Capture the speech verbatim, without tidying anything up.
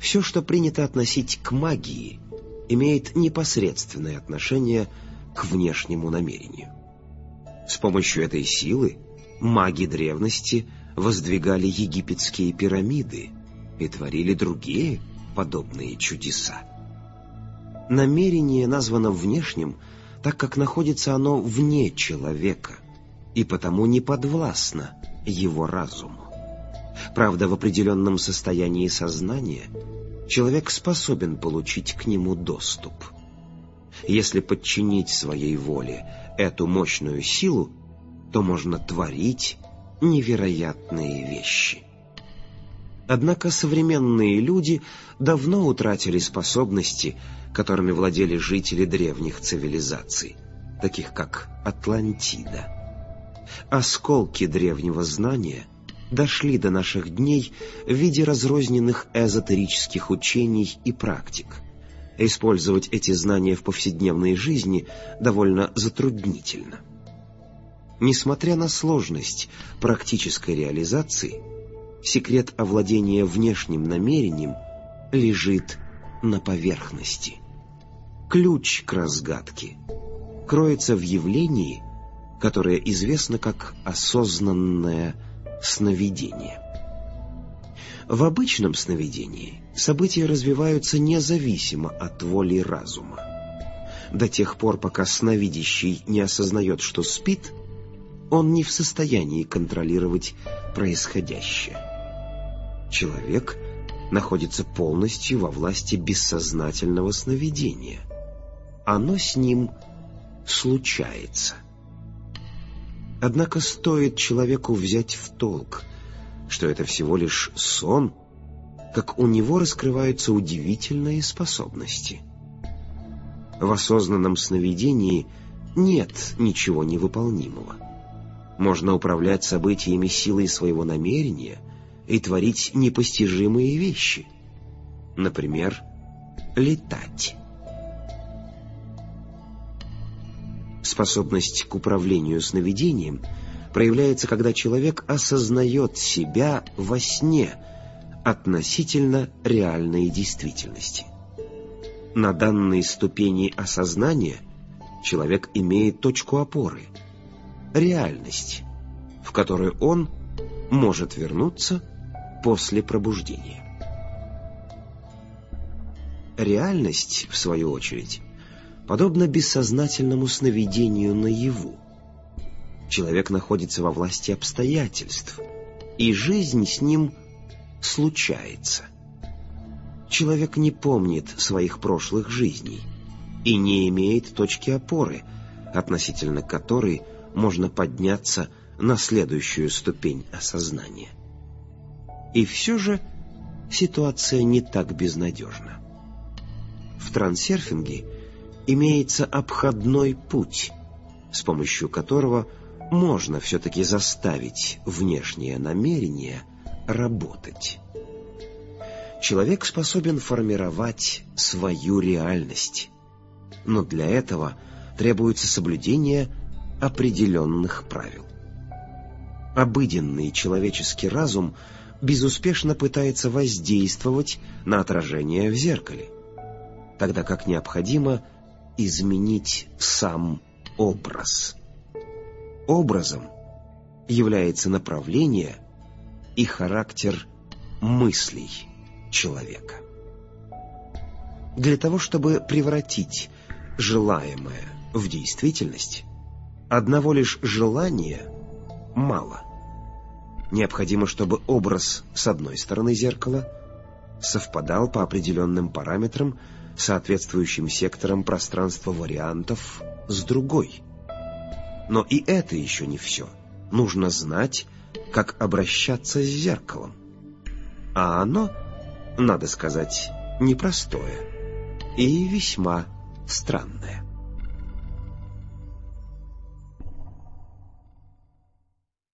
Все, что принято относить к магии, имеет непосредственное отношение к внешнему намерению. С помощью этой силы маги древности воздвигали египетские пирамиды и творили другие подобные чудеса. Намерение названо внешним, так как находится оно вне человека и потому не подвластно его разуму. Правда, в определенном состоянии сознания человек способен получить к нему доступ. Если подчинить своей воле эту мощную силу, то можно творить невероятные вещи. Однако современные люди давно утратили способности, которыми владели жители древних цивилизаций, таких как Атлантида. Осколки древнего знания дошли до наших дней в виде разрозненных эзотерических учений и практик. Использовать эти знания в повседневной жизни довольно затруднительно. Несмотря на сложность практической реализации, секрет овладения внешним намерением лежит на поверхности. Ключ к разгадке кроется в явлении, которое известно как осознанное сновидение. В обычном сновидении события развиваются независимо от воли разума. До тех пор, пока сновидящий не осознает, что спит, он не в состоянии контролировать происходящее. Человек находится полностью во власти бессознательного сновидения. Оно с ним случается. Однако стоит человеку взять в толк, что это всего лишь сон, как у него раскрываются удивительные способности. В осознанном сновидении нет ничего невыполнимого. Можно управлять событиями силой своего намерения и творить непостижимые вещи. Например, летать. Способность к управлению сновидением проявляется, когда человек осознает себя во сне относительно реальной действительности. На данной ступени осознания человек имеет точку опоры – реальность, в которую он может вернуться после пробуждения. Реальность, в свою очередь, подобно бессознательному сновидению наяву. Человек находится во власти обстоятельств, и жизнь с ним случается. Человек не помнит своих прошлых жизней и не имеет точки опоры, относительно которой можно подняться на следующую ступень осознания. И все же ситуация не так безнадежна. В трансерфинге имеется обходной путь, с помощью которого можно все-таки заставить внешнее намерение работать. Человек способен формировать свою реальность, но для этого требуется соблюдение определенных правил. Обыденный человеческий разум безуспешно пытается воздействовать на отражение в зеркале, тогда как необходимо изменить сам образ. Образом является направление и характер мыслей человека. Для того, чтобы превратить желаемое в действительность, одного лишь желания мало. Необходимо, чтобы образ с одной стороны зеркала совпадал по определенным параметрам, соответствующим секторам пространства вариантов с другой. Но и это еще не все. Нужно знать, как обращаться с зеркалом. А оно, надо сказать, непростое и весьма странное.